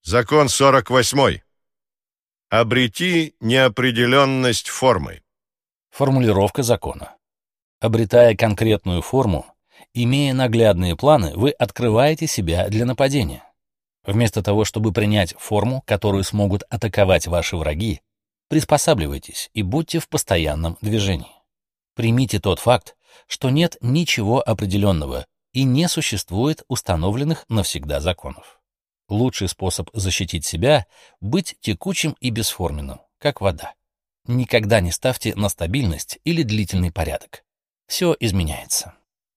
Закон 48. Обрети неопределенность формы. Формулировка закона. Обретая конкретную форму, имея наглядные планы, вы открываете себя для нападения. Вместо того, чтобы принять форму, которую смогут атаковать ваши враги, приспосабливайтесь и будьте в постоянном движении. Примите тот факт, что нет ничего определенного и не существует установленных навсегда законов. Лучший способ защитить себя — быть текучим и бесформенным, как вода. Никогда не ставьте на стабильность или длительный порядок. Все изменяется.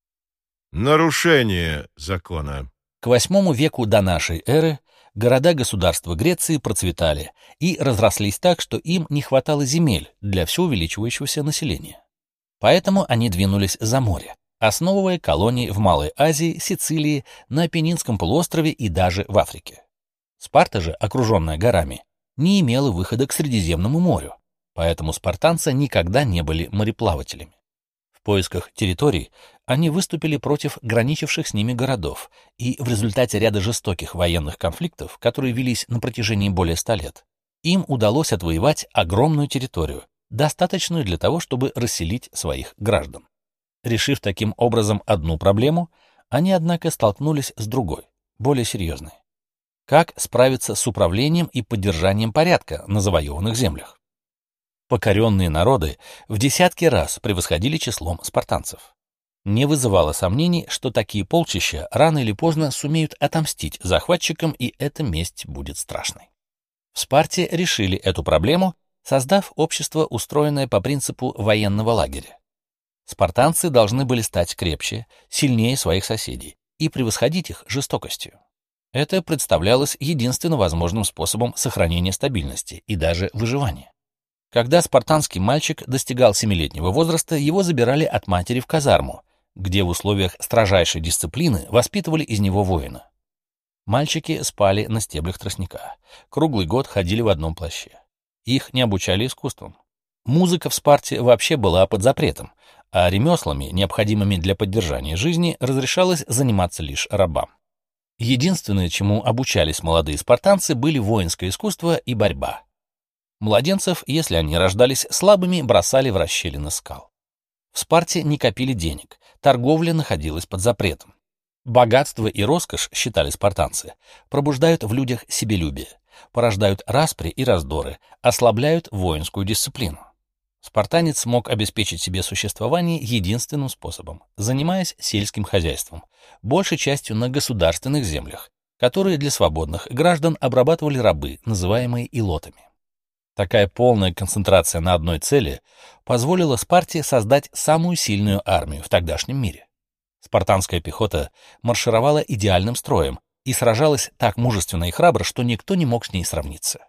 Нарушение закона. К VIII веку до нашей эры города-государства Греции процветали и разрослись так, что им не хватало земель для все увеличивающегося населения. Поэтому они двинулись за море, основывая колонии в Малой Азии, Сицилии, на Апеннинском полуострове и даже в Африке. Спарта же, окруженная горами, не имела выхода к Средиземному морю, поэтому спартанцы никогда не были мореплавателями. В поисках территорий они выступили против граничивших с ними городов, и в результате ряда жестоких военных конфликтов, которые велись на протяжении более 100 лет, им удалось отвоевать огромную территорию, достаточную для того, чтобы расселить своих граждан. Решив таким образом одну проблему, они, однако, столкнулись с другой, более серьезной. Как справиться с управлением и поддержанием порядка на завоеванных землях? Покоренные народы в десятки раз превосходили числом спартанцев. Не вызывало сомнений, что такие полчища рано или поздно сумеют отомстить захватчикам, и эта месть будет страшной. В Спарте решили эту проблему, создав общество, устроенное по принципу военного лагеря. Спартанцы должны были стать крепче, сильнее своих соседей и превосходить их жестокостью. Это представлялось единственно возможным способом сохранения стабильности и даже выживания. Когда спартанский мальчик достигал 7-летнего возраста, его забирали от матери в казарму, где в условиях строжайшей дисциплины воспитывали из него воина. Мальчики спали на стеблях тростника, круглый год ходили в одном плаще. Их не обучали искусствам. Музыка в Спарте вообще была под запретом, а ремеслами, необходимыми для поддержания жизни, разрешалось заниматься лишь рабам. Единственное, чему обучались молодые спартанцы, были воинское искусство и борьба. Младенцев, если они рождались слабыми, бросали в расщелины скал. В Спарте не копили денег, торговля находилась под запретом. Богатство и роскошь, считали спартанцы, пробуждают в людях себелюбие, порождают распри и раздоры, ослабляют воинскую дисциплину. Спартанец мог обеспечить себе существование единственным способом, занимаясь сельским хозяйством, большей частью на государственных землях, которые для свободных граждан обрабатывали рабы, называемые илотами. Такая полная концентрация на одной цели позволила Спарте создать самую сильную армию в тогдашнем мире. Спартанская пехота маршировала идеальным строем и сражалась так мужественно и храбро, что никто не мог с ней сравниться.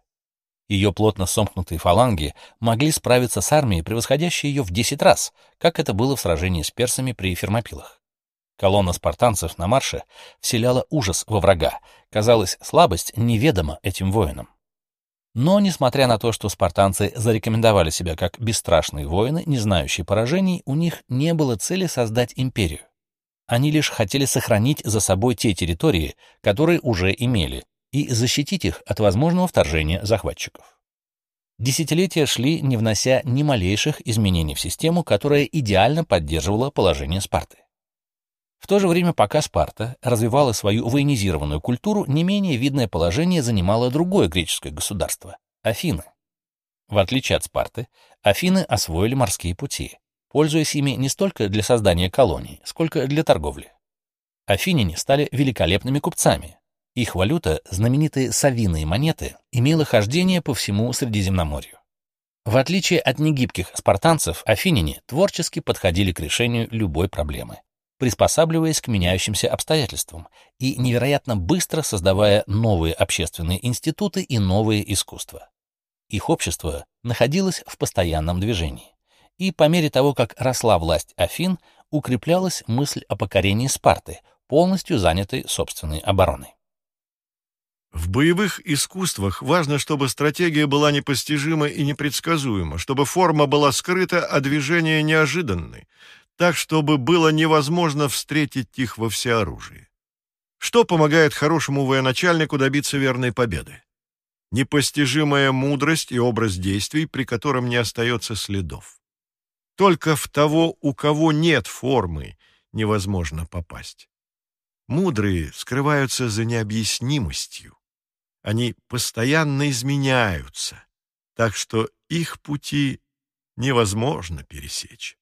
Ее плотно сомкнутые фаланги могли справиться с армией, превосходящей ее в 10 раз, как это было в сражении с персами при Фермопилах. Колонна спартанцев на марше вселяла ужас во врага, казалось, слабость неведома этим воинам. Но, несмотря на то, что спартанцы зарекомендовали себя как бесстрашные воины, не знающие поражений, у них не было цели создать империю. Они лишь хотели сохранить за собой те территории, которые уже имели, и защитить их от возможного вторжения захватчиков. Десятилетия шли, не внося ни малейших изменений в систему, которая идеально поддерживала положение Спарты. В то же время, пока Спарта развивала свою военизированную культуру, не менее видное положение занимало другое греческое государство — Афины. В отличие от Спарты, Афины освоили морские пути, пользуясь ими не столько для создания колоний, сколько для торговли. Афиняне стали великолепными купцами. Их валюта, знаменитые совиные монеты, имела хождение по всему Средиземноморью. В отличие от негибких спартанцев, афиняне творчески подходили к решению любой проблемы, приспосабливаясь к меняющимся обстоятельствам и невероятно быстро создавая новые общественные институты и новые искусства. Их общество находилось в постоянном движении, и по мере того, как росла власть Афин, укреплялась мысль о покорении Спарты, полностью занятой собственной обороной. В боевых искусствах важно, чтобы стратегия была непостижима и непредсказуема, чтобы форма была скрыта, а движения неожиданны, так, чтобы было невозможно встретить их во всеоружии. Что помогает хорошему военачальнику добиться верной победы? Непостижимая мудрость и образ действий, при котором не остается следов. Только в того, у кого нет формы, невозможно попасть. Мудрые скрываются за необъяснимостью. Они постоянно изменяются, так что их пути невозможно пересечь.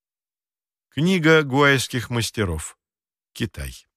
Книга гуайских мастеров. Китай.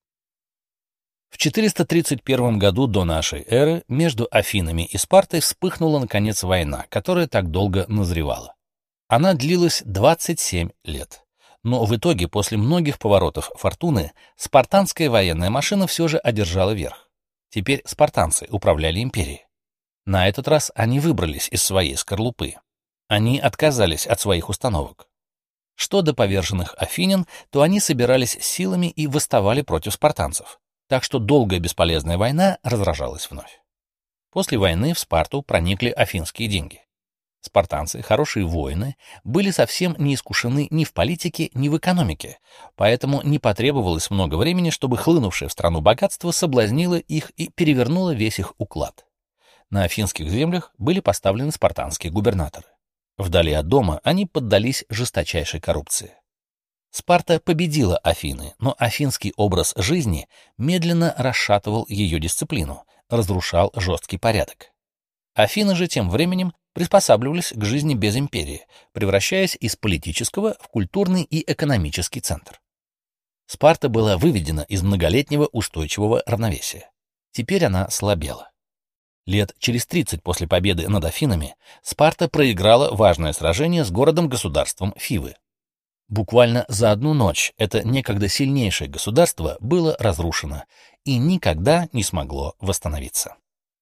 В 431 году до нашей эры между Афинами и Спартой вспыхнула, наконец, война, которая так долго назревала. Она длилась 27 лет. Но в итоге, после многих поворотов фортуны, спартанская военная машина все же одержала верх. Теперь спартанцы управляли империей. На этот раз они выбрались из своей скорлупы. Они отказались от своих установок. Что до поверженных афинян, то они собирались силами и восставали против спартанцев. Так что долгая бесполезная война разражалась вновь. После войны в Спарту проникли афинские деньги. Спартанцы, хорошие воины, были совсем не искушены ни в политике, ни в экономике, поэтому не потребовалось много времени, чтобы хлынувшее в страну богатство соблазнило их и перевернуло весь их уклад. На афинских землях были поставлены спартанские губернаторы. Вдали от дома они поддались жесточайшей коррупции. Спарта победила Афины, но афинский образ жизни медленно расшатывал ее дисциплину, разрушал жесткий порядок. Афины же тем временем приспосабливались к жизни без империи, превращаясь из политического в культурный и экономический центр. Спарта была выведена из многолетнего устойчивого равновесия. Теперь она слабела. Лет через 30 после победы над Афинами Спарта проиграла важное сражение с городом-государством Фивы. Буквально за одну ночь это некогда сильнейшее государство было разрушено и никогда не смогло восстановиться.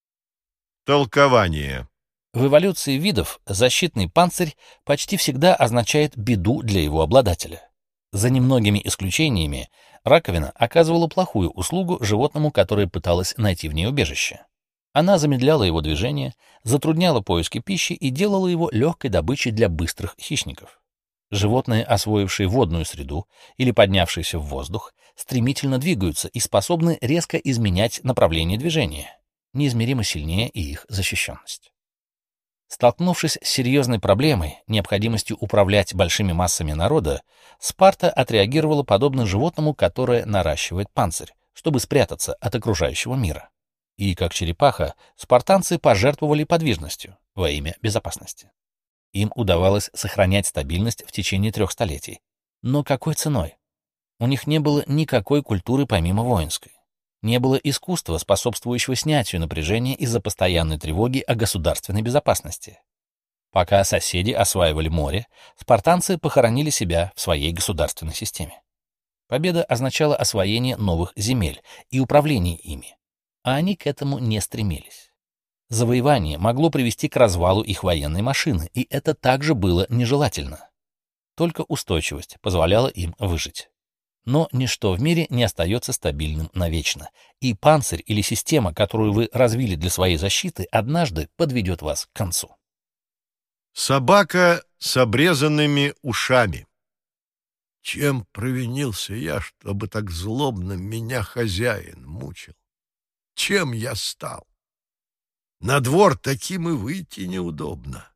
Толкование. В эволюции видов защитный панцирь почти всегда означает беду для его обладателя. За немногими исключениями раковина оказывала плохую услугу животному, которое пыталось найти в ней убежище. Она замедляла его движение, затрудняла поиски пищи и делала его легкой добычей для быстрых хищников. Животные, освоившие водную среду или поднявшиеся в воздух, стремительно двигаются и способны резко изменять направление движения. Неизмеримо сильнее и их защищенность. Столкнувшись с серьезной проблемой, необходимостью управлять большими массами народа, Спарта отреагировала подобно животному, которое наращивает панцирь, чтобы спрятаться от окружающего мира. И, как черепаха, спартанцы пожертвовали подвижностью во имя безопасности. Им удавалось сохранять стабильность в течение 3 столетий. Но какой ценой? У них не было никакой культуры помимо воинской. Не было искусства, способствующего снятию напряжения из-за постоянной тревоги о государственной безопасности. Пока соседи осваивали море, спартанцы похоронили себя в своей государственной системе. Победа означала освоение новых земель и управление ими, а они к этому не стремились. Завоевание могло привести к развалу их военной машины, и это также было нежелательно. Только устойчивость позволяла им выжить. Но ничто в мире не остается стабильным навечно, и панцирь или система, которую вы развили для своей защиты, однажды подведет вас к концу. Собака с обрезанными ушами. Чем провинился я, чтобы так злобно меня хозяин мучил? Чем я стал? На двор таким и выйти неудобно.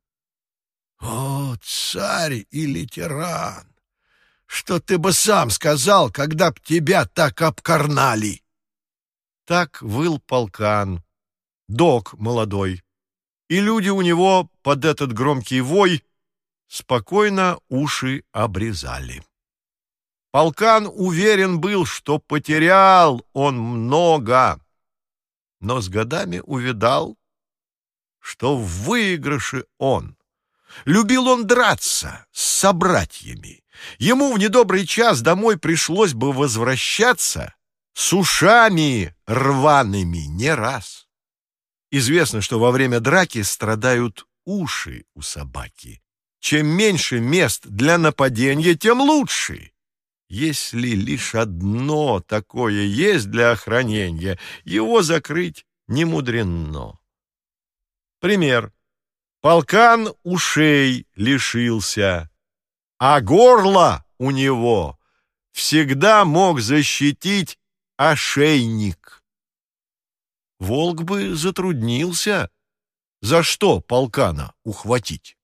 О, царь или тиран! Что ты бы сам сказал, когда б тебя так обкарнали? Так выл полкан, дог молодой, и люди у него под этот громкий вой спокойно уши обрезали. Полкан уверен был, что потерял он много, но с годами увидал, что в выигрыше он. Любил он драться с собратьями. Ему в недобрый час домой пришлось бы возвращаться с ушами рваными не раз. Известно, что во время драки страдают уши у собаки. Чем меньше мест для нападения, тем лучше. Если лишь одно такое есть для охранения, его закрыть не мудрено. Пример. Полкан ушей лишился, а горло у него всегда мог защитить ошейник. Волк бы затруднился, за что полкана ухватить.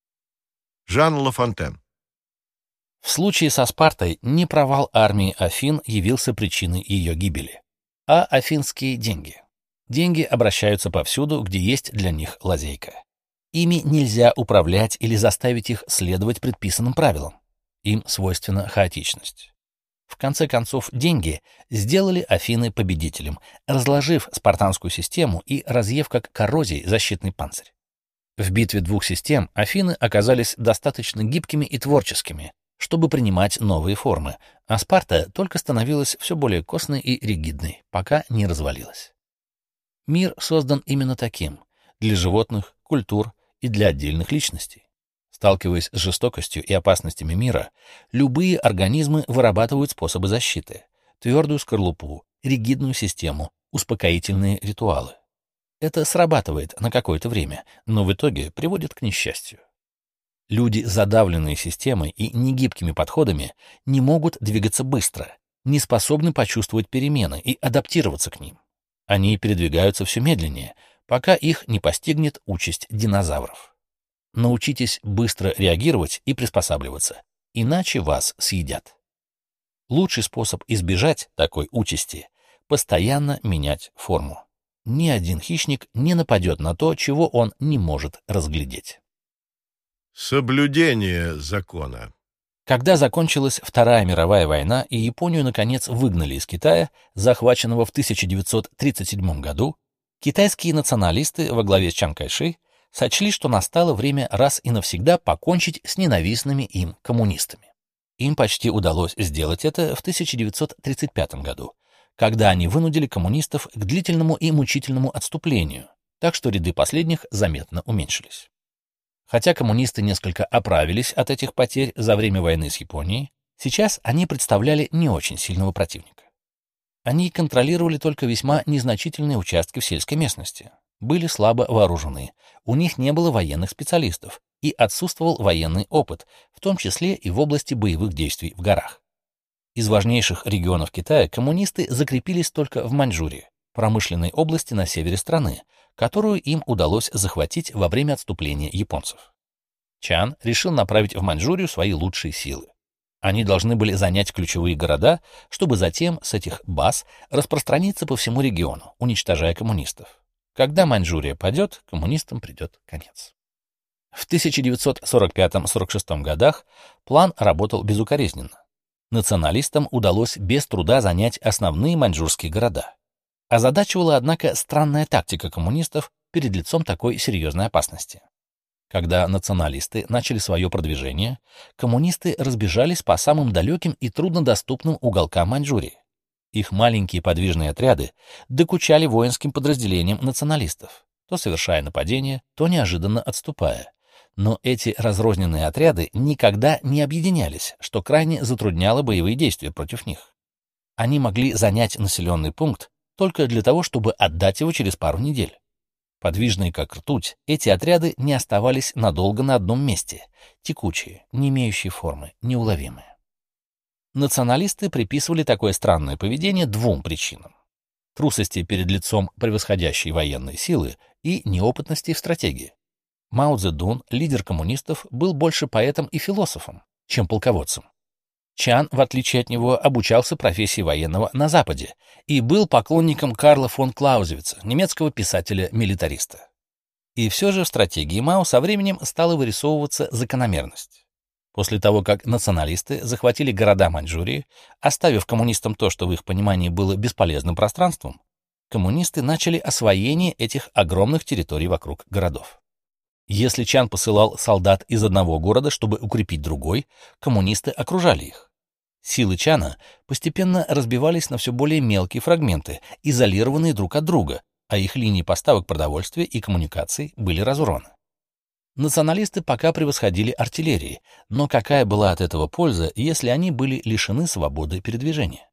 Жан Лафонтен. В случае со Спартой не провал армии Афин явился причиной ее гибели, а афинские деньги. Деньги обращаются повсюду, где есть для них лазейка. Ими нельзя управлять или заставить их следовать предписанным правилам. Им свойственна хаотичность. В конце концов, деньги сделали Афины победителем, разложив спартанскую систему и разъев как коррозией защитный панцирь. В битве двух систем Афины оказались достаточно гибкими и творческими, чтобы принимать новые формы, а Спарта только становилась все более костной и ригидной, пока не развалилась. Мир создан именно таким — для животных, культур и для отдельных личностей. Сталкиваясь с жестокостью и опасностями мира, любые организмы вырабатывают способы защиты: твердую скорлупу, ригидную систему, успокоительные ритуалы. Это срабатывает на какое-то время, но в итоге приводит к несчастью. Люди, задавленные системой и негибкими подходами, не могут двигаться быстро, не способны почувствовать перемены и адаптироваться к ним. Они передвигаются все медленнее, пока их не постигнет участь динозавров. Научитесь быстро реагировать и приспосабливаться, иначе вас съедят. Лучший способ избежать такой участи — постоянно менять форму. Ни один хищник не нападет на то, чего он не может разглядеть. Соблюдение закона. Когда закончилась Вторая мировая война и Японию, наконец, выгнали из Китая, захваченного в 1937 году, китайские националисты во главе с Чан Кайши сочли, что настало время раз и навсегда покончить с ненавистными им коммунистами. Им почти удалось сделать это в 1935 году, когда они вынудили коммунистов к длительному и мучительному отступлению, так что ряды последних заметно уменьшились. Хотя коммунисты несколько оправились от этих потерь за время войны с Японией, сейчас они представляли не очень сильного противника. Они контролировали только весьма незначительные участки в сельской местности, были слабо вооружены, у них не было военных специалистов и отсутствовал военный опыт, в том числе и в области боевых действий в горах. Из важнейших регионов Китая коммунисты закрепились только в Маньчжурии, промышленной области на севере страны, которую им удалось захватить во время отступления японцев. Чан решил направить в Маньчжурию свои лучшие силы. Они должны были занять ключевые города, чтобы затем с этих баз распространиться по всему региону, уничтожая коммунистов. Когда Маньчжурия падет, коммунистам придет конец. В 1945-46 годах план работал безукоризненно. Националистам удалось без труда занять основные маньчжурские города. Озадачивала, однако, странная тактика коммунистов перед лицом такой серьезной опасности. Когда националисты начали свое продвижение, коммунисты разбежались по самым далеким и труднодоступным уголкам Маньчжурии. Их маленькие подвижные отряды докучали воинским подразделениям националистов, то совершая нападения, то неожиданно отступая. Но эти разрозненные отряды никогда не объединялись, что крайне затрудняло боевые действия против них. Они могли занять населенный пункт только для того, чтобы отдать его через пару недель. Подвижные как ртуть, эти отряды не оставались надолго на одном месте, текучие, не имеющие формы, неуловимые. Националисты приписывали такое странное поведение двум причинам: трусости перед лицом превосходящей военной силы и неопытности в стратегии. Мао Цзэдун, лидер коммунистов, был больше поэтом и философом, чем полководцем. Чан, в отличие от него, обучался профессии военного на Западе и был поклонником Карла фон Клаузевица, немецкого писателя-милитариста. И все же в стратегии Мао со временем стала вырисовываться закономерность. После того, как националисты захватили города Маньчжурии, оставив коммунистам то, что в их понимании было бесполезным пространством, коммунисты начали освоение этих огромных территорий вокруг городов. Если Чан посылал солдат из одного города, чтобы укрепить другой, коммунисты окружали их. Силы Чана постепенно разбивались на все более мелкие фрагменты, изолированные друг от друга, а их линии поставок продовольствия и коммуникаций были разорваны. Националисты пока превосходили артиллерии, но какая была от этого польза, если они были лишены свободы передвижения?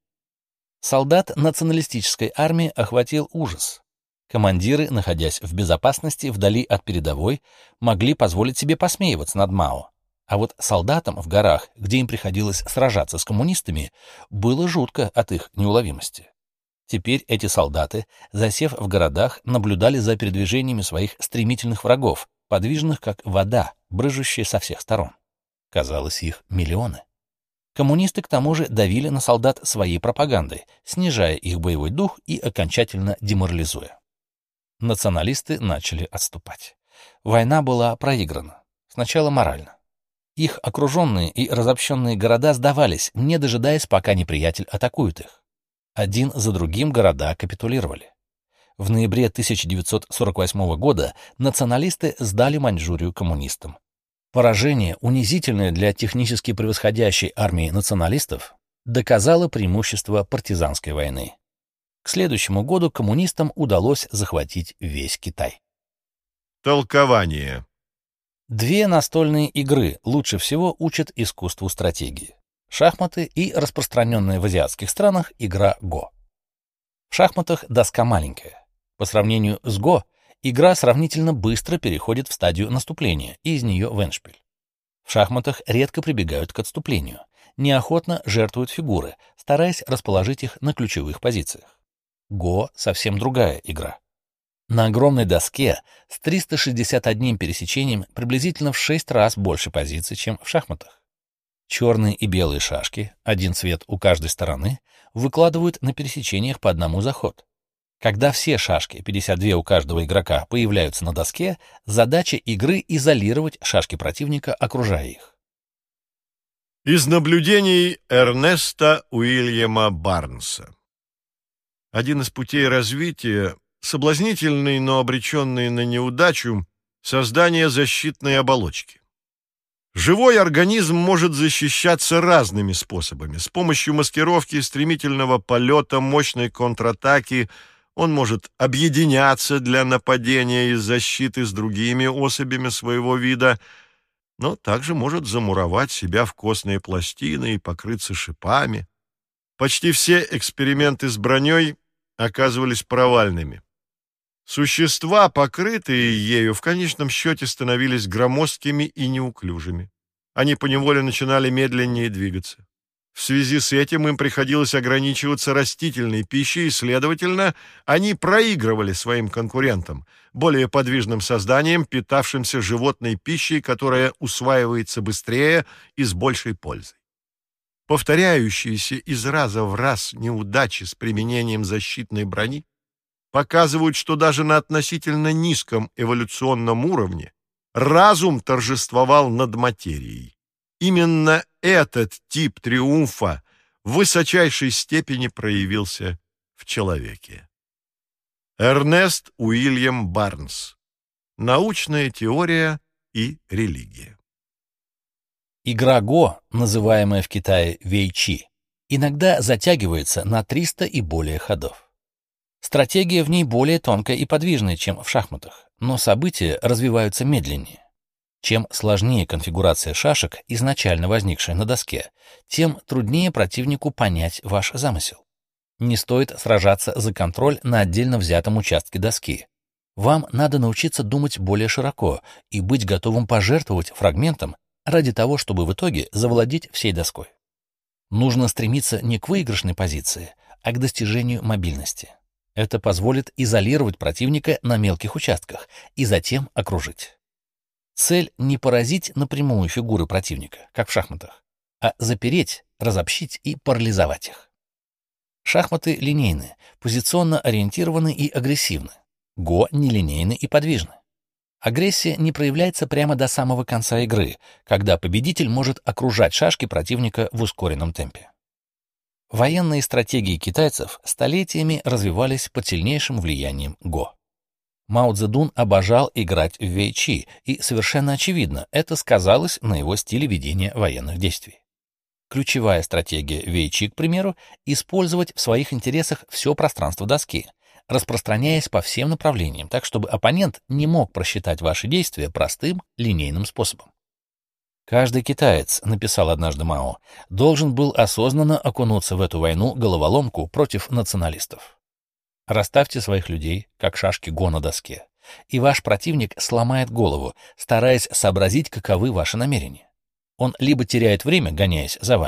Солдат националистической армии охватил ужас. Командиры, находясь в безопасности вдали от передовой, могли позволить себе посмеиваться над Мао. А вот солдатам в горах, где им приходилось сражаться с коммунистами, было жутко от их неуловимости. Теперь эти солдаты, засев в городах, наблюдали за передвижениями своих стремительных врагов, подвижных как вода, брызжущая со всех сторон. Казалось, их миллионы. Коммунисты, к тому же, давили на солдат своей пропагандой, снижая их боевой дух и окончательно деморализуя. Националисты начали отступать. Война была проиграна. Сначала морально. Их окруженные и разобщенные города сдавались, не дожидаясь, пока неприятель атакует их. Один за другим города капитулировали. В ноябре 1948 года националисты сдали Маньчжурию коммунистам. Поражение, унизительное для технически превосходящей армии националистов, доказало преимущество партизанской войны. К следующему году коммунистам удалось захватить весь Китай. Толкование. Две настольные игры лучше всего учат искусству стратегии. Шахматы и распространенная в азиатских странах игра Го. В шахматах доска маленькая. По сравнению с Го, игра сравнительно быстро переходит в стадию наступления, и из нее в эндшпиль. В шахматах редко прибегают к отступлению, неохотно жертвуют фигуры, стараясь расположить их на ключевых позициях. Го — совсем другая игра. На огромной доске с 361 пересечением приблизительно в 6 раз больше позиций, чем в шахматах. Черные и белые шашки, один цвет у каждой стороны, выкладывают на пересечениях по одному за ход. Когда все шашки, 52 у каждого игрока, появляются на доске, задача игры — изолировать шашки противника, окружая их. Из наблюдений Эрнеста Уильяма Барнса. Один из путей развития — соблазнительный, но обреченный на неудачу, создание защитной оболочки. Живой организм может защищаться разными способами. С помощью маскировки, стремительного полета, мощной контратаки он может объединяться для нападения и защиты с другими особями своего вида, но также может замуровать себя в костные пластины и покрыться шипами. Почти все эксперименты с броней оказывались провальными. Существа, покрытые ею, в конечном счете становились громоздкими и неуклюжими. Они поневоле начинали медленнее двигаться. В связи с этим им приходилось ограничиваться растительной пищей, и, следовательно, они проигрывали своим конкурентам, более подвижным созданиям, питавшимся животной пищей, которая усваивается быстрее и с большей пользой. Повторяющиеся из раза в раз неудачи с применением защитной брони показывают, что даже на относительно низком эволюционном уровне разум торжествовал над материей. Именно этот тип триумфа в высочайшей степени проявился в человеке. Эрнест Уильям Барнс. Научная теория и религия. Игра Го, называемая в Китае вейчи, иногда затягивается на 300 и более ходов. Стратегия в ней более тонкая и подвижная, чем в шахматах, но события развиваются медленнее. Чем сложнее конфигурация шашек, изначально возникшая на доске, тем труднее противнику понять ваш замысел. Не стоит сражаться за контроль на отдельно взятом участке доски. Вам надо научиться думать более широко и быть готовым пожертвовать фрагментом ради того, чтобы в итоге завладеть всей доской. Нужно стремиться не к выигрышной позиции, а к достижению мобильности. Это позволит изолировать противника на мелких участках и затем окружить. Цель не поразить напрямую фигуры противника, как в шахматах, а запереть, разобщить и парализовать их. Шахматы линейны, позиционно ориентированы и агрессивны. Го нелинейны и подвижны. Агрессия не проявляется прямо до самого конца игры, когда победитель может окружать шашки противника в ускоренном темпе. Военные стратегии китайцев столетиями развивались под сильнейшим влиянием Го. Мао Цзэдун обожал играть в вейчи, и совершенно очевидно, это сказалось на его стиле ведения военных действий. Ключевая стратегия вейчи, к примеру, использовать в своих интересах все пространство доски, распространяясь по всем направлениям, так чтобы оппонент не мог просчитать ваши действия простым линейным способом. Каждый китаец, написал однажды Мао, должен был осознанно окунуться в эту войну-головоломку против националистов. Расставьте своих людей, как шашки Го на доске, и ваш противник сломает голову, стараясь сообразить, каковы ваши намерения. Он либо теряет время, гоняясь за вами,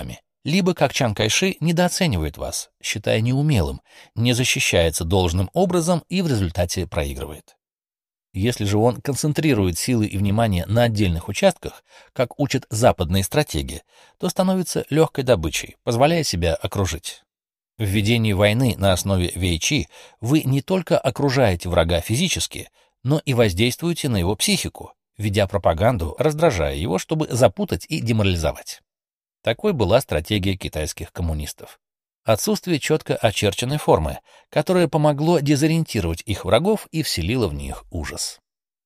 либо, как Чан Кайши, недооценивает вас, считая неумелым, не защищается должным образом и в результате проигрывает. Если же он концентрирует силы и внимание на отдельных участках, как учат западные стратеги, то становится легкой добычей, позволяя себя окружить. В ведении войны на основе вейчи вы не только окружаете врага физически, но и воздействуете на его психику, ведя пропаганду, раздражая его, чтобы запутать и деморализовать. Такой была стратегия китайских коммунистов. Отсутствие четко очерченной формы, которое помогло дезориентировать их врагов и вселило в них ужас.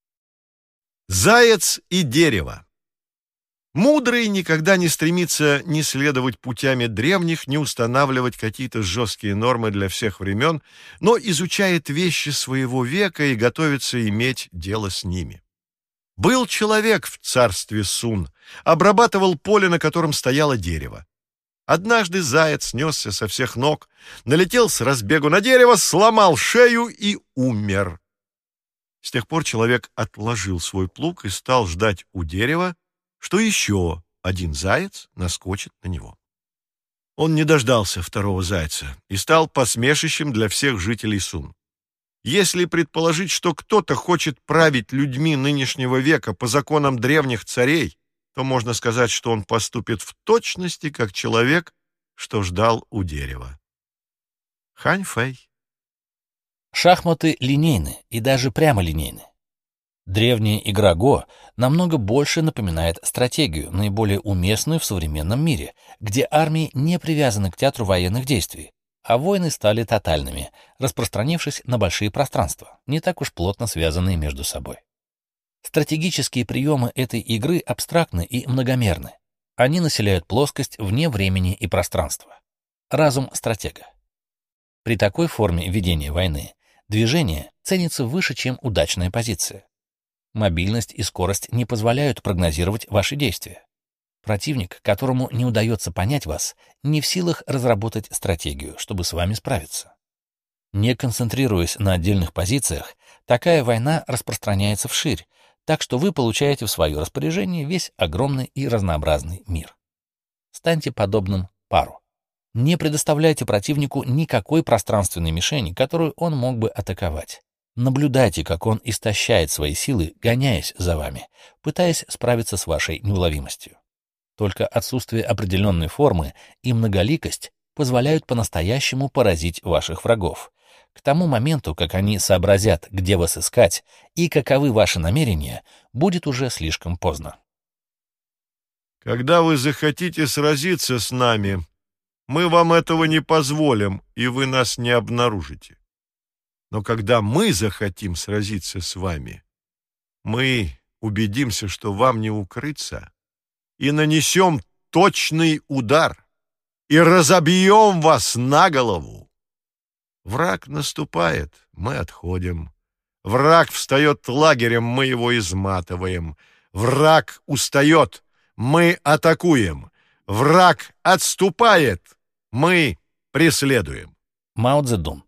Заяц и дерево. Мудрый никогда не стремится ни следовать путями древних, ни устанавливать какие-то жесткие нормы для всех времен, но изучает вещи своего века и готовится иметь дело с ними. Был человек в царстве Сун, обрабатывал поле, на котором стояло дерево. Однажды заяц несся со всех ног, налетел с разбегу на дерево, сломал шею и умер. С тех пор человек отложил свой плуг и стал ждать у дерева, что еще один заяц наскочит на него. Он не дождался второго зайца и стал посмешищем для всех жителей Сун. Если предположить, что кто-то хочет править людьми нынешнего века по законам древних царей, то можно сказать, что он поступит в точности, как человек, что ждал у дерева. Хань Фэй. Шахматы линейны и даже прямолинейны. Древняя игра Го намного больше напоминает стратегию, наиболее уместную в современном мире, где армии не привязаны к театру военных действий, а войны стали тотальными, распространившись на большие пространства, не так уж плотно связанные между собой. Стратегические приемы этой игры абстрактны и многомерны. Они населяют плоскость вне времени и пространства. Разум стратега. При такой форме ведения войны движение ценится выше, чем удачная позиция. Мобильность и скорость не позволяют прогнозировать ваши действия. Противник, которому не удается понять вас, не в силах разработать стратегию, чтобы с вами справиться. Не концентрируясь на отдельных позициях, такая война распространяется вширь, так что вы получаете в свое распоряжение весь огромный и разнообразный мир. Станьте подобным пару. Не предоставляйте противнику никакой пространственной мишени, которую он мог бы атаковать. Наблюдайте, как он истощает свои силы, гоняясь за вами, пытаясь справиться с вашей неуловимостью. Только отсутствие определенной формы и многоликость позволяют по-настоящему поразить ваших врагов. К тому моменту, как они сообразят, где вас искать и каковы ваши намерения, будет уже слишком поздно. Когда вы захотите сразиться с нами, мы вам этого не позволим, и вы нас не обнаружите. Но когда мы захотим сразиться с вами, мы убедимся, что вам не укрыться, и нанесем точный удар, и разобьем вас на голову. Враг наступает, мы отходим. Враг встает лагерем, мы его изматываем. Враг устает, мы атакуем. Враг отступает, мы преследуем. Мао Цзэдун,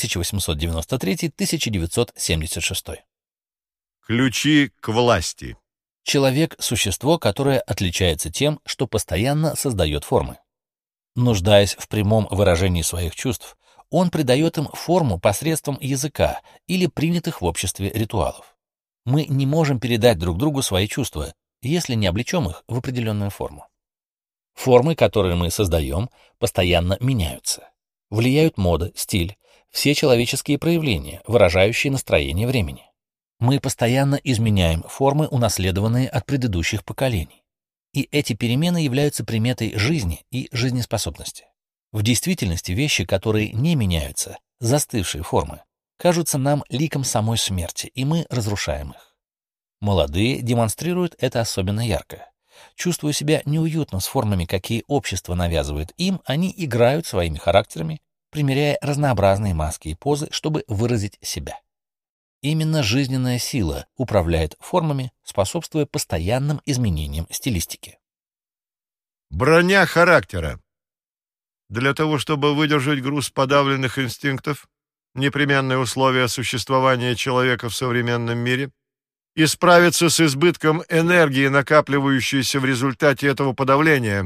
1893-1976. Ключи к власти. Человек — существо, которое отличается тем, что постоянно создает формы. Нуждаясь в прямом выражении своих чувств, он придает им форму посредством языка или принятых в обществе ритуалов. Мы не можем передать друг другу свои чувства, если не облечем их в определенную форму. Формы, которые мы создаем, постоянно меняются. Влияют мода, стиль, все человеческие проявления, выражающие настроение времени. Мы постоянно изменяем формы, унаследованные от предыдущих поколений. И эти перемены являются приметой жизни и жизнеспособности. В действительности вещи, которые не меняются, застывшие формы, кажутся нам ликом самой смерти, и мы разрушаем их. Молодые демонстрируют это особенно ярко. Чувствуя себя неуютно с формами, какие общество навязывает им, они играют своими характерами, примеряя разнообразные маски и позы, чтобы выразить себя. Именно жизненная сила управляет формами, способствуя постоянным изменениям стилистики. Броня характера. Для того, чтобы выдержать груз подавленных инстинктов, непременное условие существования человека в современном мире, и справиться с избытком энергии, накапливающейся в результате этого подавления,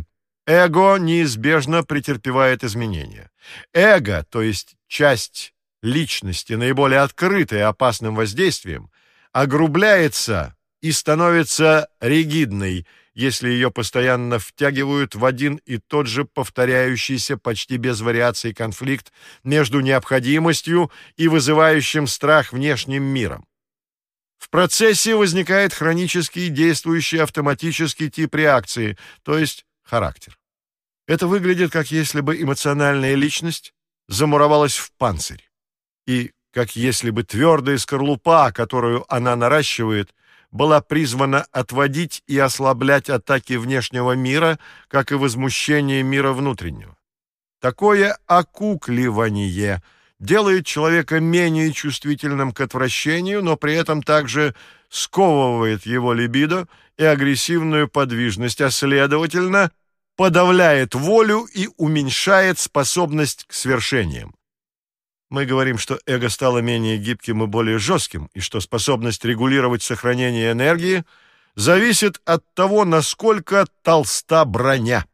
Эго неизбежно претерпевает изменения. Эго, то есть часть личности, наиболее открытая опасным воздействием, огрубляется и становится ригидной, если ее постоянно втягивают в один и тот же повторяющийся почти без вариаций конфликт между необходимостью и вызывающим страх внешним миром. В процессе возникает хронический действующий автоматический тип реакции, то есть характер. Это выглядит, как если бы эмоциональная личность замуровалась в панцирь, и как если бы твердая скорлупа, которую она наращивает, была призвана отводить и ослаблять атаки внешнего мира, как и возмущение мира внутреннего. Такое окукливание делает человека менее чувствительным к отвращению, но при этом также сковывает его либидо и агрессивную подвижность, а следовательно, подавляет волю и уменьшает способность к свершениям. Мы говорим, что эго стало менее гибким и более жестким, и что способность регулировать сохранение энергии зависит от того, насколько толста броня.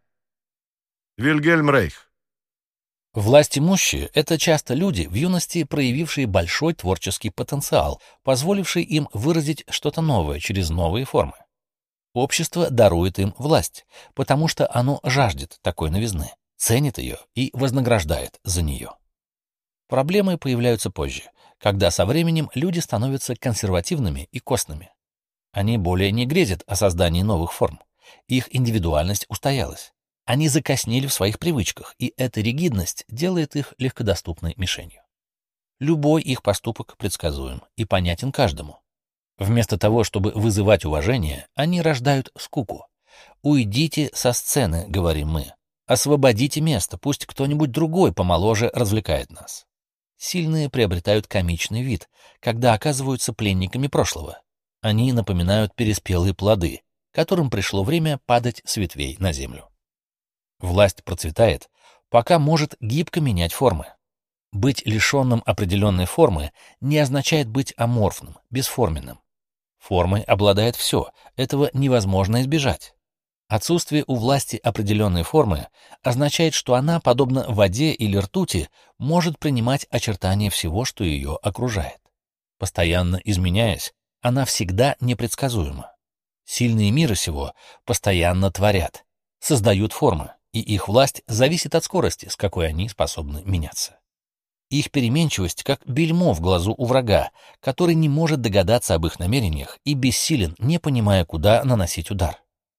Вильгельм Рейх. Власть имущие — это часто люди, в юности проявившие большой творческий потенциал, позволивший им выразить что-то новое через новые формы. Общество дарует им власть, потому что оно жаждет такой новизны, ценит ее и вознаграждает за нее. Проблемы появляются позже, когда со временем люди становятся консервативными и костными. Они более не грезят о создании новых форм. Их индивидуальность устоялась. Они закоснели в своих привычках, и эта ригидность делает их легкодоступной мишенью. Любой их поступок предсказуем и понятен каждому. Вместо того, чтобы вызывать уважение, они рождают скуку. «Уйдите со сцены», — говорим мы. «Освободите место, пусть кто-нибудь другой помоложе развлекает нас». Сильные приобретают комичный вид, когда оказываются пленниками прошлого. Они напоминают переспелые плоды, которым пришло время падать с ветвей на землю. Власть процветает, пока может гибко менять формы. Быть лишенным определенной формы не означает быть аморфным, бесформенным. Формой обладает все, этого невозможно избежать. Отсутствие у власти определенной формы означает, что она, подобно воде или ртути, может принимать очертания всего, что ее окружает. Постоянно изменяясь, она всегда непредсказуема. Сильные мира сего постоянно творят, создают формы, и их власть зависит от скорости, с какой они способны меняться. Их переменчивость как бельмо в глазу у врага, который не может догадаться об их намерениях и бессилен, не понимая, куда наносить удар.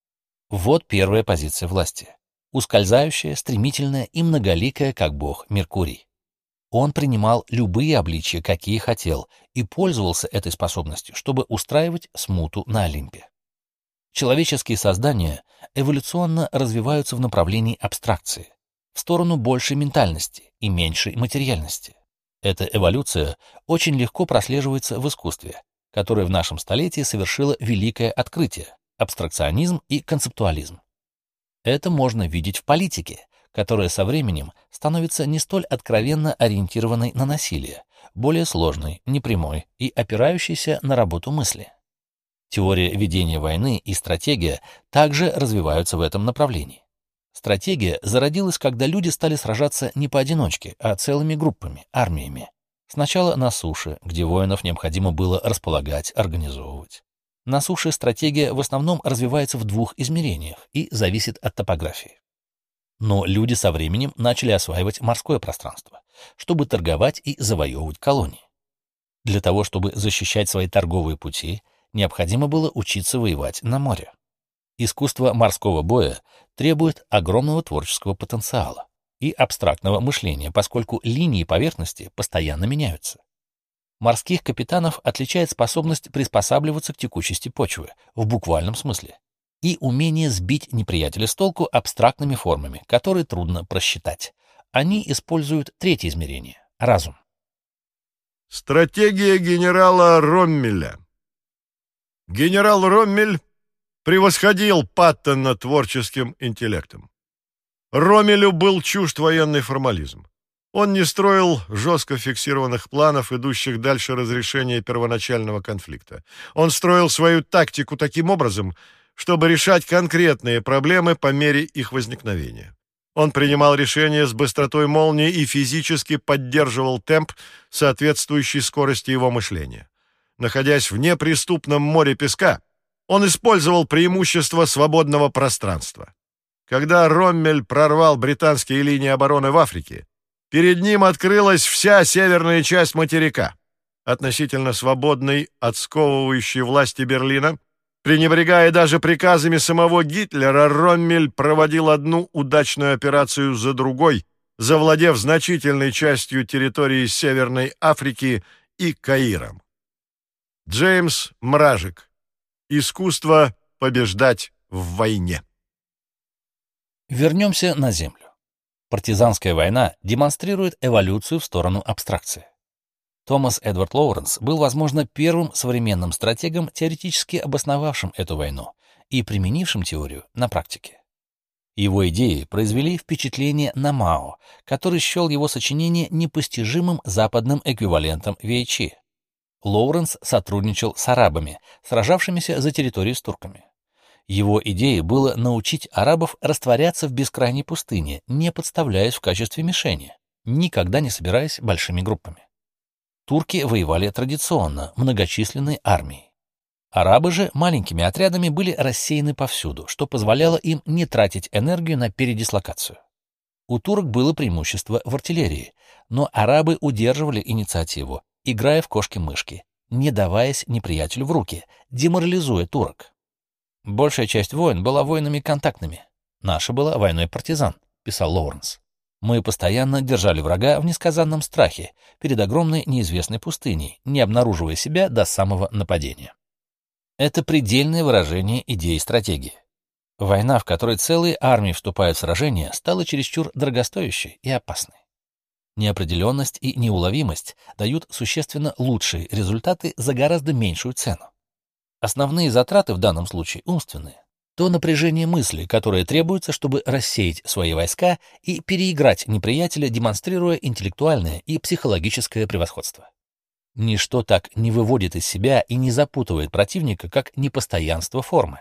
Вот первая позиция власти. Ускользающая, стремительная и многоликая, как бог Меркурий. Он принимал любые обличия, какие хотел, и пользовался этой способностью, чтобы устраивать смуту на Олимпе. Человеческие создания эволюционно развиваются в направлении абстракции, в сторону большей ментальности и меньшей материальности. Эта эволюция очень легко прослеживается в искусстве, которое в нашем столетии совершило великое открытие — абстракционизм и концептуализм. Это можно видеть в политике, которая со временем становится не столь откровенно ориентированной на насилие, более сложной, непрямой и опирающейся на работу мысли. Теория ведения войны и стратегия также развиваются в этом направлении. Стратегия зародилась, когда люди стали сражаться не поодиночке, а целыми группами, армиями. Сначала на суше, где воинов необходимо было располагать, организовывать. На суше стратегия в основном развивается в двух измерениях и зависит от топографии. Но люди со временем начали осваивать морское пространство, чтобы торговать и завоевывать колонии. Для того, чтобы защищать свои торговые пути, необходимо было учиться воевать на море. Искусство морского боя требует огромного творческого потенциала и абстрактного мышления, поскольку линии поверхности постоянно меняются. Морских капитанов отличает способность приспосабливаться к текучести почвы, в буквальном смысле, и умение сбить неприятеля с толку абстрактными формами, которые трудно просчитать. Они используют третье измерение — разум. Стратегия генерала Роммеля. Генерал Роммель превосходил Паттона творческим интеллектом. Роммелю был чужд военный формализм. Он не строил жестко фиксированных планов, идущих дальше разрешения первоначального конфликта. Он строил свою тактику таким образом, чтобы решать конкретные проблемы по мере их возникновения. Он принимал решения с быстротой молнии и физически поддерживал темп, соответствующий скорости его мышления. Находясь в неприступном море песка, он использовал преимущество свободного пространства. Когда Роммель прорвал британские линии обороны в Африке, перед ним открылась вся северная часть материка. Относительно свободной от сковывающей власти Берлина, пренебрегая даже приказами самого Гитлера, Роммель проводил одну удачную операцию за другой, завладев значительной частью территории Северной Африки и Каиром. Джеймс Мражик. Искусство побеждать в войне. Вернемся на Землю. Партизанская война демонстрирует эволюцию в сторону абстракции. Томас Эдвард Лоуренс был, возможно, первым современным стратегом, теоретически обосновавшим эту войну и применившим теорию на практике. Его идеи произвели впечатление на Мао, который счел его сочинение непостижимым западным эквивалентом Вейчи. Лоуренс сотрудничал с арабами, сражавшимися за территорию с турками. Его идеей было научить арабов растворяться в бескрайней пустыне, не подставляясь в качестве мишени, никогда не собираясь большими группами. Турки воевали традиционно, многочисленной армией. Арабы же маленькими отрядами были рассеяны повсюду, что позволяло им не тратить энергию на передислокацию. У турок было преимущество в артиллерии, но арабы удерживали инициативу, играя в кошки-мышки, не даваясь неприятелю в руки, деморализуя турок. Большая часть войн была войнами контактными. Наша была войной партизан, писал Лоуренс. Мы постоянно держали врага в несказанном страхе перед огромной неизвестной пустыней, не обнаруживая себя до самого нападения. Это предельное выражение идеи стратегии. Война, в которой целые армии вступают в сражение, стала чересчур дорогостоящей и опасной. Неопределенность и неуловимость дают существенно лучшие результаты за гораздо меньшую цену. Основные затраты в данном случае умственные. То напряжение мысли, которое требуется, чтобы рассеять свои войска и переиграть неприятеля, демонстрируя интеллектуальное и психологическое превосходство. Ничто так не выводит из себя и не запутывает противника, как непостоянство формы.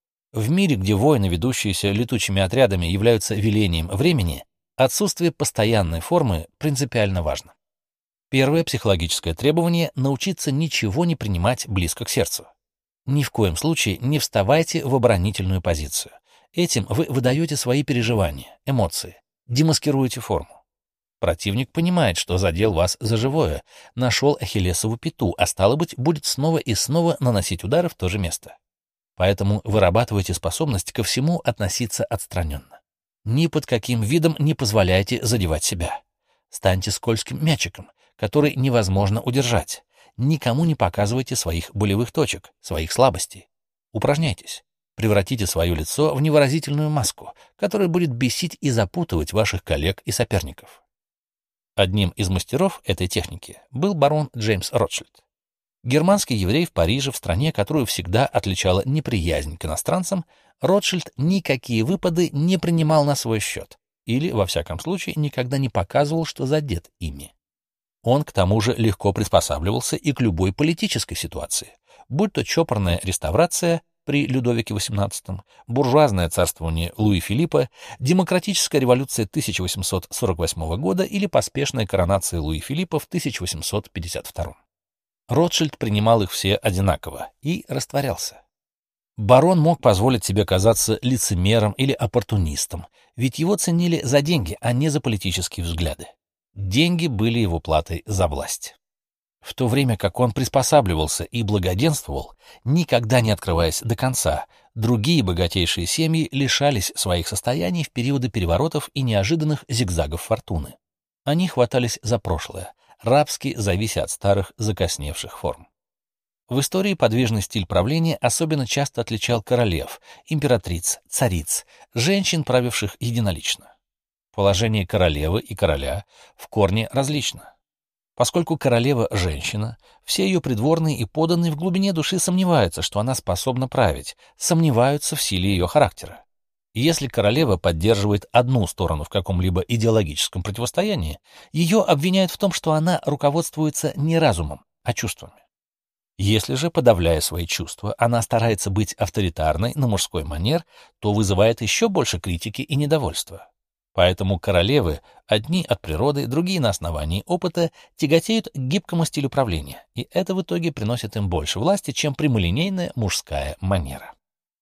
В мире, где войны, ведущиеся летучими отрядами, являются велением времени, отсутствие постоянной формы принципиально важно. Первое психологическое требование — научиться ничего не принимать близко к сердцу. Ни в коем случае не вставайте в оборонительную позицию. Этим вы выдаете свои переживания, эмоции, демаскируете форму. Противник понимает, что задел вас за живое, нашел ахиллесову пяту, а стало быть, будет снова и снова наносить удары в то же место. Поэтому вырабатывайте способность ко всему относиться отстраненно. Ни под каким видом не позволяйте задевать себя. Станьте скользким мячиком, который невозможно удержать. Никому не показывайте своих болевых точек, своих слабостей. Упражняйтесь. Превратите свое лицо в невыразительную маску, которая будет бесить и запутывать ваших коллег и соперников. Одним из мастеров этой техники был барон Джеймс Ротшильд. Германский еврей в Париже, в стране, которую всегда отличала неприязнь к иностранцам, Ротшильд никакие выпады не принимал на свой счет или, во всяком случае, никогда не показывал, что задет ими. Он, к тому же, легко приспосабливался и к любой политической ситуации, будь то чопорная реставрация при Людовике XVIII, буржуазное царствование Луи Филиппа, демократическая революция 1848 года или поспешная коронация Луи Филиппа в 1852. Ротшильд принимал их все одинаково и растворялся. Барон мог позволить себе казаться лицемером или оппортунистом, ведь его ценили за деньги, а не за политические взгляды. Деньги были его платой за власть. В то время как он приспосабливался и благоденствовал, никогда не открываясь до конца, другие богатейшие семьи лишались своих состояний в периоды переворотов и неожиданных зигзагов фортуны. Они хватались за прошлое, рабски завися от старых закосневших форм. В истории подвижный стиль правления особенно часто отличал королев, императриц, цариц, женщин, правивших единолично. Положение королевы и короля в корне различно. Поскольку королева — женщина, все ее придворные и подданные в глубине души сомневаются, что она способна править, сомневаются в силе ее характера. И если королева поддерживает одну сторону в каком-либо идеологическом противостоянии, ее обвиняют в том, что она руководствуется не разумом, а чувствами. Если же, подавляя свои чувства, она старается быть авторитарной на мужской манер, то вызывает еще больше критики и недовольства. Поэтому королевы, одни от природы, другие на основании опыта, тяготеют к гибкому стилю правления, и это в итоге приносит им больше власти, чем прямолинейная мужская манера.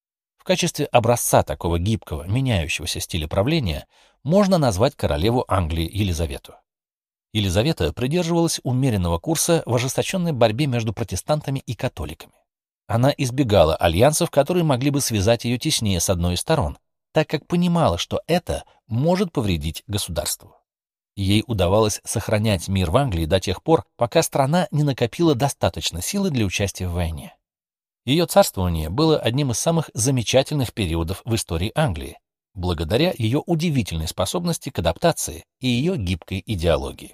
В качестве образца такого гибкого, меняющегося стиля правления можно назвать королеву Англии Елизавету. Елизавета придерживалась умеренного курса в ожесточенной борьбе между протестантами и католиками. Она избегала альянсов, которые могли бы связать ее теснее с одной из сторон, так как понимала, что это может повредить государству. Ей удавалось сохранять мир в Англии до тех пор, пока страна не накопила достаточно силы для участия в войне. Ее царствование было одним из самых замечательных периодов в истории Англии, благодаря ее удивительной способности к адаптации и ее гибкой идеологии.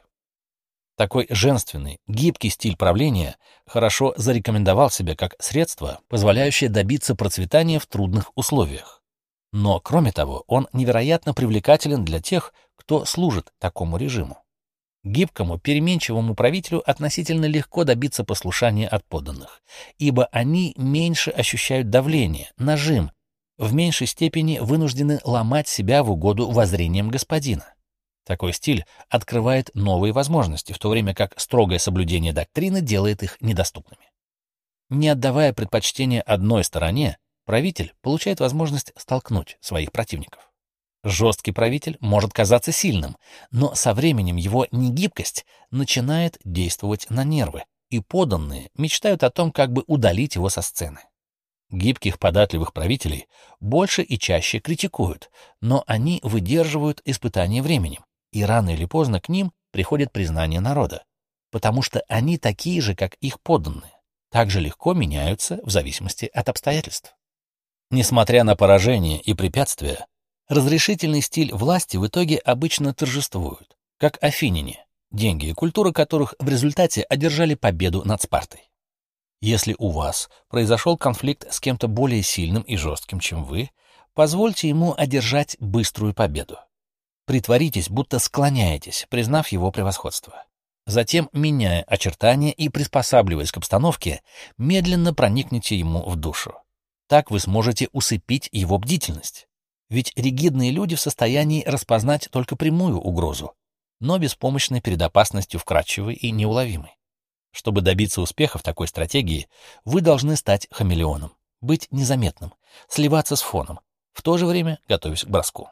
Такой женственный, гибкий стиль правления хорошо зарекомендовал себя как средство, позволяющее добиться процветания в трудных условиях. Но, кроме того, он невероятно привлекателен для тех, кто служит такому режиму. Гибкому, переменчивому правителю относительно легко добиться послушания от подданных, ибо они меньше ощущают давление, нажим, в меньшей степени вынуждены ломать себя в угоду воззрениям господина. Такой стиль открывает новые возможности, в то время как строгое соблюдение доктрины делает их недоступными. Не отдавая предпочтения одной стороне, правитель получает возможность столкнуть своих противников. Жесткий правитель может казаться сильным, но со временем его негибкость начинает действовать на нервы, и подданные мечтают о том, как бы удалить его со сцены. Гибких, податливых правителей больше и чаще критикуют, но они выдерживают испытания временем, и рано или поздно к ним приходит признание народа, потому что они такие же, как их подданные, также легко меняются в зависимости от обстоятельств. Несмотря на поражения и препятствия, разрешительный стиль власти в итоге обычно торжествует, как афиняне, деньги и культура которых в результате одержали победу над Спартой. Если у вас произошел конфликт с кем-то более сильным и жестким, чем вы, позвольте ему одержать быструю победу. Притворитесь, будто склоняетесь, признав его превосходство. Затем, меняя очертания и приспосабливаясь к обстановке, медленно проникните ему в душу. Так вы сможете усыпить его бдительность. Ведь ригидные люди в состоянии распознать только прямую угрозу, но беспомощны перед опасностью вкрадчивой и неуловимой. Чтобы добиться успеха в такой стратегии, вы должны стать хамелеоном, быть незаметным, сливаться с фоном, в то же время готовясь к броску.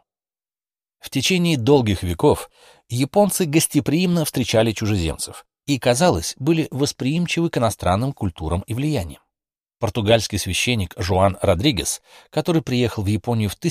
В течение долгих веков японцы гостеприимно встречали чужеземцев и, казалось, были восприимчивы к иностранным культурам и влияниям. Португальский священник Жоан Родригес, который приехал в Японию в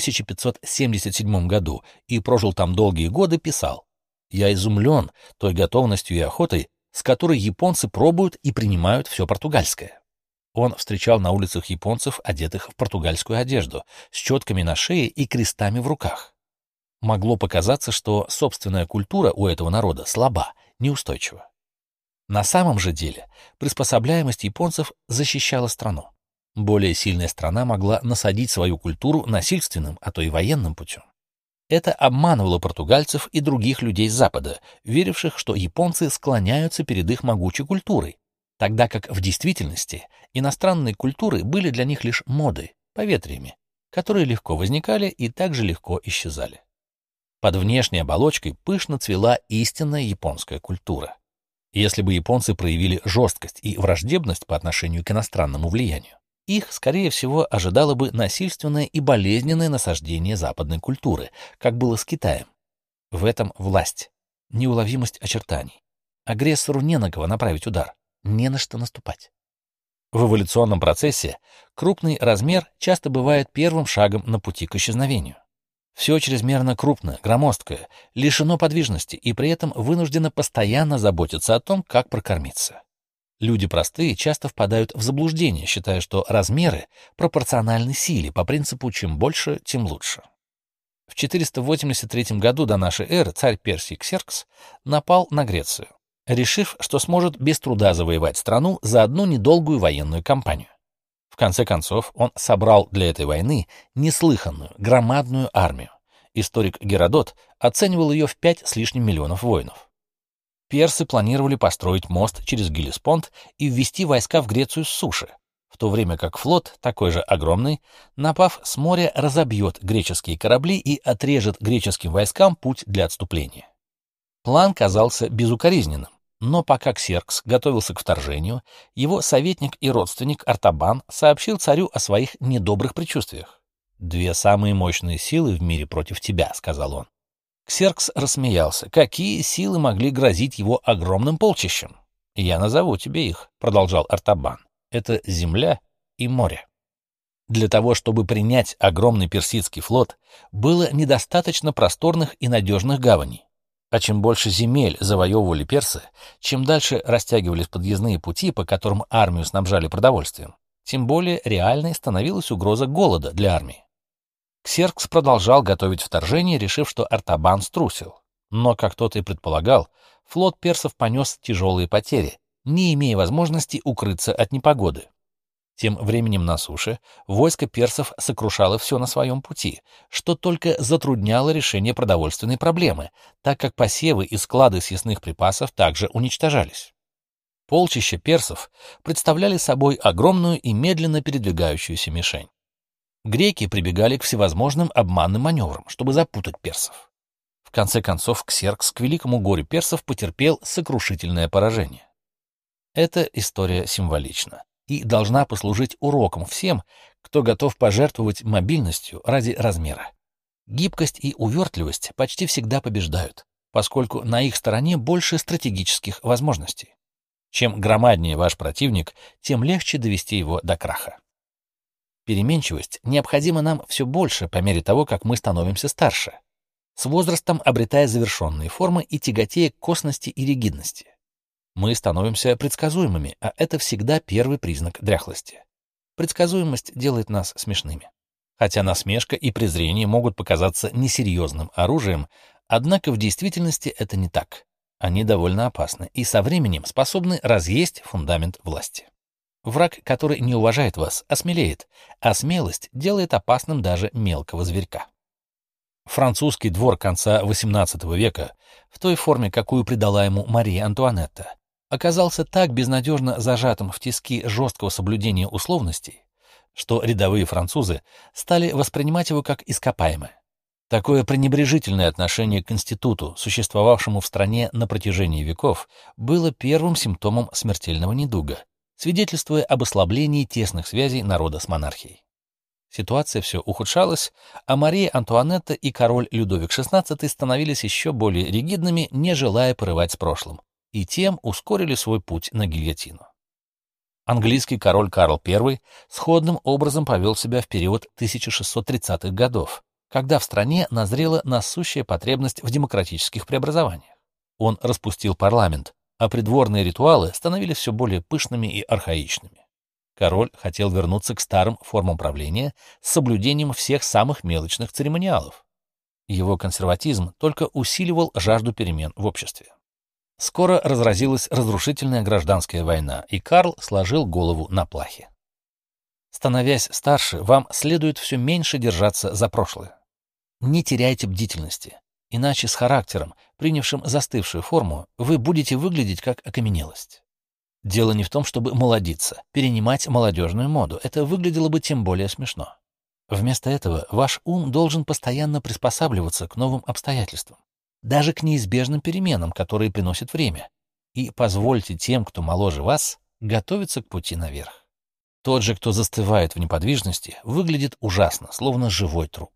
1577 году и прожил там долгие годы, писал: «Я изумлен той готовностью и охотой, с которой японцы пробуют и принимают все португальское». Он встречал на улицах японцев, одетых в португальскую одежду, с четками на шее и крестами в руках. Могло показаться, что собственная культура у этого народа слаба, неустойчива. На самом же деле приспособляемость японцев защищала страну. Более сильная страна могла насадить свою культуру насильственным, а то и военным путем. Это обманывало португальцев и других людей с Запада, веривших, что японцы склоняются перед их могучей культурой, тогда как в действительности иностранные культуры были для них лишь модой, поветриями, которые легко возникали и также легко исчезали. Под внешней оболочкой пышно цвела истинная японская культура. Если бы японцы проявили жесткость и враждебность по отношению к иностранному влиянию, их, скорее всего, ожидало бы насильственное и болезненное насаждение западной культуры, как было с Китаем. В этом власть, неуловимость очертаний. Агрессору не на кого направить удар, не на что наступать. В эволюционном процессе крупный размер часто бывает первым шагом на пути к исчезновению. Все чрезмерно крупное, громоздкое, лишено подвижности и при этом вынуждено постоянно заботиться о том, как прокормиться. Люди простые часто впадают в заблуждение, считая, что размеры пропорциональны силе по принципу «чем больше, тем лучше». В 483 году до нашей эры царь Персии Ксеркс напал на Грецию, решив, что сможет без труда завоевать страну за одну недолгую военную кампанию. В конце концов, он собрал для этой войны неслыханную, громадную армию. Историк Геродот оценивал ее в 5 с лишним миллионов воинов. Персы планировали построить мост через Геллеспонд и ввести войска в Грецию с суши, в то время как флот, такой же огромный, напав с моря, разобьет греческие корабли и отрежет греческим войскам путь для отступления. План казался безукоризненным, но пока Ксеркс готовился к вторжению, его советник и родственник Артабан сообщил царю о своих недобрых предчувствиях. «Две самые мощные силы в мире против тебя», — сказал он. Ксеркс рассмеялся. Какие силы могли грозить его огромным полчищем? «Я назову тебе их», — продолжал Артабан. «Это земля и море». Для того, чтобы принять огромный персидский флот, было недостаточно просторных и надежных гаваней. А чем больше земель завоевывали персы, чем дальше растягивались подъездные пути, по которым армию снабжали продовольствием, тем более реальной становилась угроза голода для армии. Ксеркс продолжал готовить вторжение, решив, что Артабан струсил. Но, как тот и предполагал, флот персов понес тяжелые потери, не имея возможности укрыться от непогоды. Тем временем на суше войско персов сокрушало все на своем пути, что только затрудняло решение продовольственной проблемы, так как посевы и склады съестных припасов также уничтожались. Полчища персов представляли собой огромную и медленно передвигающуюся мишень. Греки прибегали к всевозможным обманным маневрам, чтобы запутать персов. В конце концов, Ксеркс к великому горю персов потерпел сокрушительное поражение. Эта история символична и должна послужить уроком всем, кто готов пожертвовать мобильностью ради размера. Гибкость и увертливость почти всегда побеждают, поскольку на их стороне больше стратегических возможностей. Чем громаднее ваш противник, тем легче довести его до краха. Переменчивость необходима нам все больше по мере того, как мы становимся старше, с возрастом обретая завершенные формы и тяготея к косности и ригидности. Мы становимся предсказуемыми, а это всегда первый признак дряхлости. Предсказуемость делает нас смешными. Хотя насмешка и презрение могут показаться несерьезным оружием, однако в действительности это не так. Они довольно опасны и со временем способны разъесть фундамент власти. Враг, который не уважает вас, осмелеет, а смелость делает опасным даже мелкого зверька. Французский двор конца XVIII века, в той форме, какую придала ему Мария Антуанетта, оказался так безнадежно зажатым в тиски жесткого соблюдения условностей, что рядовые французы стали воспринимать его как ископаемое. Такое пренебрежительное отношение к институту, существовавшему в стране на протяжении веков, было первым симптомом смертельного недуга, свидетельствуя об ослаблении тесных связей народа с монархией. Ситуация все ухудшалась, а Мария Антуанетта и король Людовик XVI становились еще более ригидными, не желая порывать с прошлым, и тем ускорили свой путь на гильотину. Английский король Карл I сходным образом повел себя в период 1630-х годов, когда в стране назрела насущая потребность в демократических преобразованиях. Он распустил парламент, а придворные ритуалы становились все более пышными и архаичными. Король хотел вернуться к старым формам правления с соблюдением всех самых мелочных церемониалов. Его консерватизм только усиливал жажду перемен в обществе. Скоро разразилась разрушительная гражданская война, и Карл сложил голову на плахе. Становясь старше, вам следует все меньше держаться за прошлое. Не теряйте бдительности, иначе с характером, принявшим застывшую форму, вы будете выглядеть как окаменелость. Дело не в том, чтобы молодиться, перенимать молодежную моду, это выглядело бы тем более смешно. Вместо этого ваш ум должен постоянно приспосабливаться к новым обстоятельствам, даже к неизбежным переменам, которые приносит время, и позвольте тем, кто моложе вас, готовиться к пути наверх. Тот же, кто застывает в неподвижности, выглядит ужасно, словно живой труп.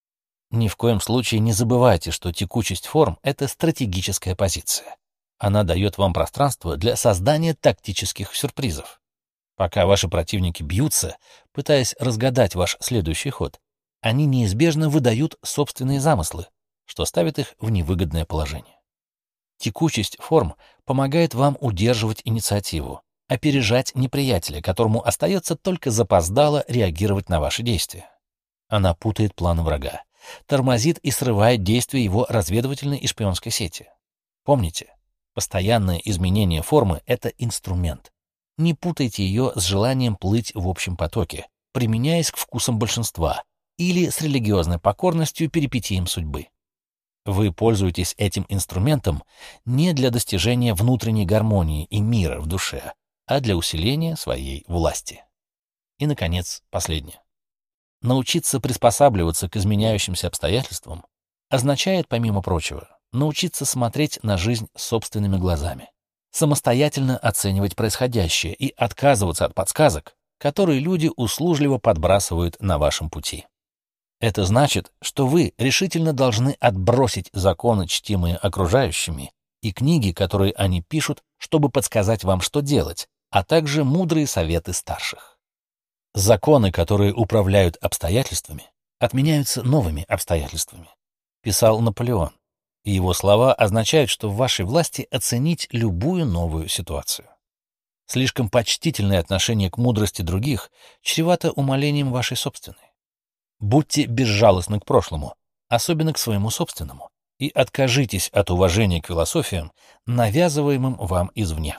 Ни в коем случае не забывайте, что текучесть форм — это стратегическая позиция. Она дает вам пространство для создания тактических сюрпризов. Пока ваши противники бьются, пытаясь разгадать ваш следующий ход, они неизбежно выдают собственные замыслы, что ставит их в невыгодное положение. Текучесть форм помогает вам удерживать инициативу, опережать неприятеля, которому остается только запоздало реагировать на ваши действия. Она путает планы врага, тормозит и срывает действия его разведывательной и шпионской сети. Помните, постоянное изменение формы — это инструмент. Не путайте ее с желанием плыть в общем потоке, применяясь к вкусам большинства, или с религиозной покорностью перипетиям судьбы. Вы пользуетесь этим инструментом не для достижения внутренней гармонии и мира в душе, а для усиления своей власти. И, наконец, последнее. Научиться приспосабливаться к изменяющимся обстоятельствам означает, помимо прочего, научиться смотреть на жизнь собственными глазами, самостоятельно оценивать происходящее и отказываться от подсказок, которые люди услужливо подбрасывают на вашем пути. Это значит, что вы решительно должны отбросить законы, чтимые окружающими, и книги, которые они пишут, чтобы подсказать вам, что делать, а также мудрые советы старших. Законы, которые управляют обстоятельствами, отменяются новыми обстоятельствами, писал Наполеон, и его слова означают, что в вашей власти оценить любую новую ситуацию. Слишком почтительное отношение к мудрости других чревато умалением вашей собственной. Будьте безжалостны к прошлому, особенно к своему собственному, и откажитесь от уважения к философиям, навязываемым вам извне.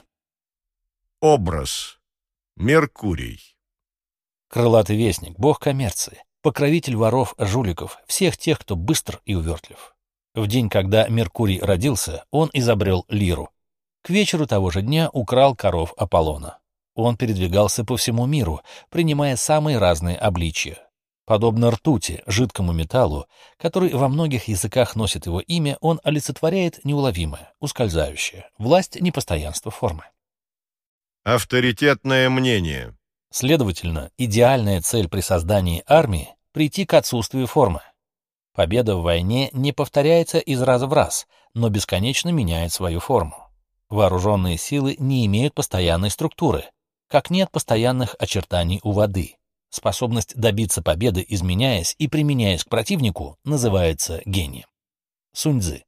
Образ. Меркурий. Крылатый вестник, бог коммерции, покровитель воров, жуликов, всех тех, кто быстр и увертлив. В день, когда Меркурий родился, он изобрел лиру. К вечеру того же дня украл коров Аполлона. Он передвигался по всему миру, принимая самые разные обличия. Подобно ртути, жидкому металлу, который во многих языках носит его имя, он олицетворяет неуловимое, ускользающее, власть непостоянства формы. Авторитетное мнение. Следовательно, идеальная цель при создании армии — прийти к отсутствию формы. Победа в войне не повторяется из раза в раз, но бесконечно меняет свою форму. Вооруженные силы не имеют постоянной структуры, как нет постоянных очертаний у воды. Способность добиться победы, изменяясь и применяясь к противнику, называется гением. Сунь-цзы.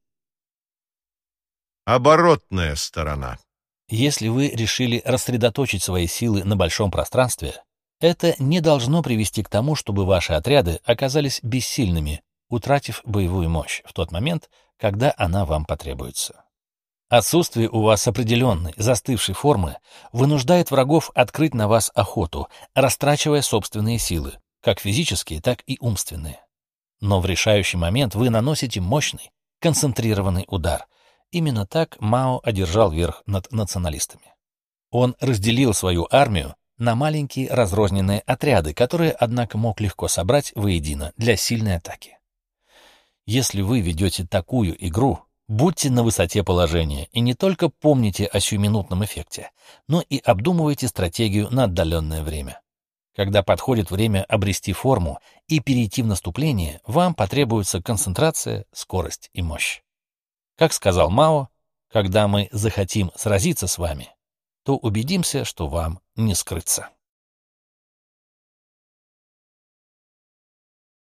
Оборотная сторона. Если вы решили рассредоточить свои силы на большом пространстве, это не должно привести к тому, чтобы ваши отряды оказались бессильными, утратив боевую мощь в тот момент, когда она вам потребуется. Отсутствие у вас определенной, застывшей формы вынуждает врагов открыть на вас охоту, растрачивая собственные силы, как физические, так и умственные. Но в решающий момент вы наносите мощный, концентрированный удар. Именно так Мао одержал верх над националистами. Он разделил свою армию на маленькие разрозненные отряды, которые, однако, мог легко собрать воедино для сильной атаки. Если вы ведете такую игру, будьте на высоте положения и не только помните о сиюминутном эффекте, но и обдумывайте стратегию на отдаленное время. Когда подходит время обрести форму и перейти в наступление, вам потребуется концентрация, скорость и мощь. Как сказал Мао, когда мы захотим сразиться с вами, то убедимся, что вам не скрыться.